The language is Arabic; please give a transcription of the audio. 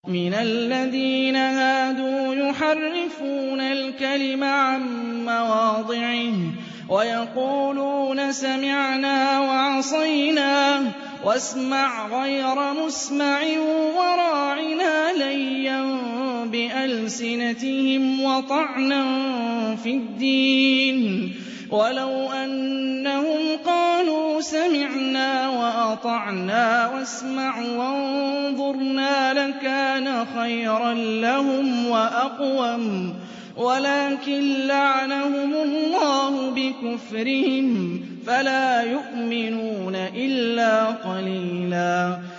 مِنَ الَّذِينَ هَادُوا يُحَرِّفُونَ الْكَلِمَ عَن مَّوَاضِعِهِ وَيَقُولُونَ سَمِعْنَا وَعَصَيْنَا وَاسْمَعْ غَيْرَ مُسْمَعٍ وَرَاعِنَا لَيًّا بِأَلْسِنَتِهِمْ وَطَعْنًا فِي الدِّينِ ۚ وَلَوْ أَنَّهُمْ قَالُوا سَمِعْنَا وَأَطَعْنَا وَاسْمَعْ وَانظُرْنَا لَكَانَ خَيْرًا لَّهُمْ وَأَقْوَمَ وَلَٰكِن لَّعَنَهُمُ اللَّهُ بِكُفْرِهِمْ فَلَا يُؤْمِنُونَ إِلَّا قَلِيلًا